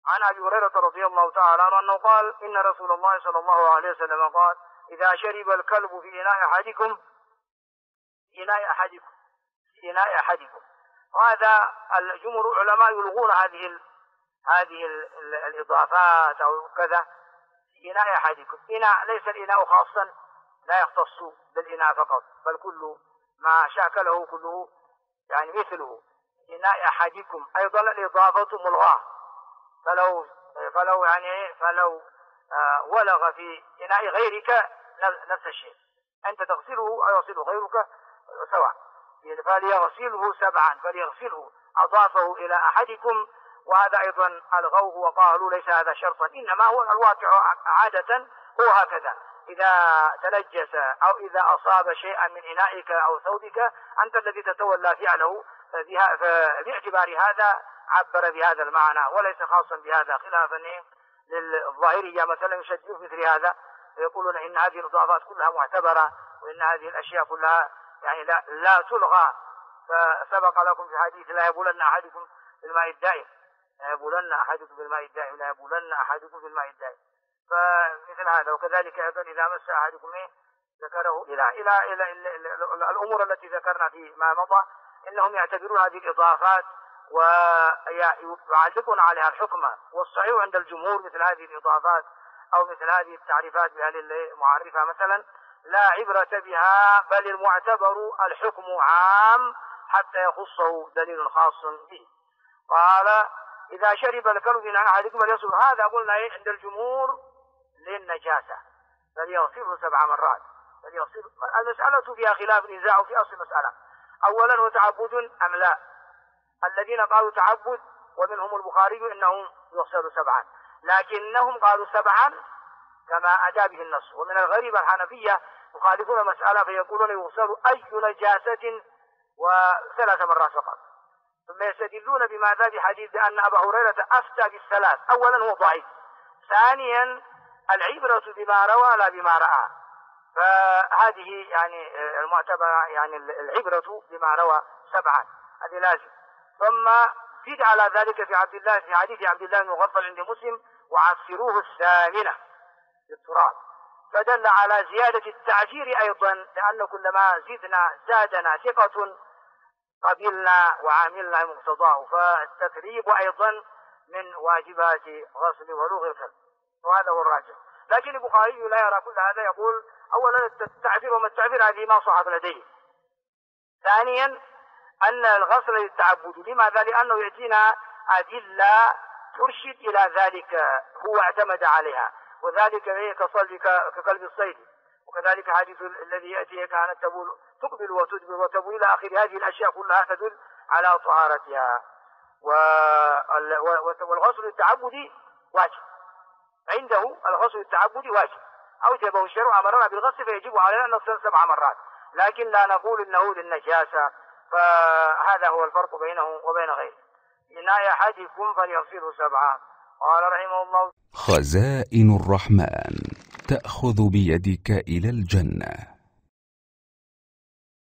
عن أبي هريرة رضي الله تعالى عنه أنه قال إن رسول الله صلى الله عليه وسلم قال إذا شرب الكلب في إناء أحدكم وهذا الجمهور العلماء يلغون هذه الإضافات أو كذا في إناء أحدكم. إناء ليس الإناء خاصا لا يختص بالإناء فقط بل كل ما شاكله كله يعني مثله. إناء أحدكم أيضا الإضافة ملغاة، فلو ولغ في إناء غيرك نفس الشيء أنت تغسله أو يغسله غيرك سواء، فليغسله 7 فليغسله أضافه إلى أحدكم، وهذا أيضا ألغوه وقالوا ليس هذا شرطا، إنما هو الواقع عادة هو هكذا، إذا تنجس أو إذا أصاب شيئا من إنائك أو ثوبك أنت الذي تتولى فعله، فباعتبار هذا عبر بهذا المعنى وليس خاصا بهذا، خلافا للظاهرية مثلا يشددون مثل هذا ويقولون إن هذه الإضافات كلها معتبرة وإن هذه الأشياء كلها يعني لا تلغى. فسبق لكم في حديث لا يبولن أحدكم بالماء الدائم، لا يبولن أحدكم بالماء الدائم، لا يبولن أحدكم بالماء الدائم، فمثل هذا. وكذلك أيضا إذا مس أحدكم ذكره إلى الأمور التي ذكرنا في ما مضى، إنهم يعتبرون هذه الإضافات ويعلقون عليها الحكم، والصحيح عند الجمهور مثل هذه الإضافات أو مثل هذه التعريفات بأهل المعرفة مثلا لا عبرة بها، بل المعتبر الحكم عام حتى يخصه دليل خاص به. قال إذا شرب الكلب من أحدكم فليغسل، هذا قلنا عند الجمهور للنجاسة فليغسله 7 مرات. المسألة فيها خلاف نزاع في أصل المسألة، أولا هو تعبد أم لا؟ الذين قالوا تعبد ومنهم البخاري إنهم يغسل 7، لكنهم قالوا 7 كما أتى به النص. ومن الغريب الحنفية يخالفون المسألة فيقولون يغسل أي نجاسة و3 مرات فقط، ثم يستدلون بماذا؟ بحديث أن أبا هريرة أفتى بالثلاث. أولا هو ضعيف، ثانيا العبرة بما روى لا بما رأى، فهذه يعني المعتبرة يعني العبرة بما روى 7 هذه لازم. ثم زيد على ذلك في حديث عبد الله بن مغفل عند مسلم وعصروه 8 بالتراب، فدل على زيادة التعجير أيضا، لأن كلما زادنا ثقة قبلنا وعاملنا مقتضاه، فالتقريب أيضا من واجبات غسل ولوغ الكلب، وهذا هو الراجح. لكن البخاري لا يرى كل هذا، يقول أولا التعبير وما التعبير هذه ما صحت لديه، ثانيا أن الغسل للتعبد. لماذا؟ لأنه يأتينا أدلة ترشد إلى ذلك هو اعتمد عليها، وذلك كقلب الصيد، وكذلك حديث الذي يأتي كانت تقبل وتدبر وتبول إلى آخر هذه الأشياء كلها تدل على طهارتها. والغسل التعبدي واجب عنده، الغسل التعبدي واجب أوجبه الشرع، أمرنا بالغسل فيجب علينا أن نغسل 7 مرات، لكن لا نقول إنه للنجاسة، فهذا هو الفرق بينه وبين غيره. إناء أحدكم فليغسله 7. قال رحمه الله: خزائن الرحمن تأخذ بيدك إلى الجنة.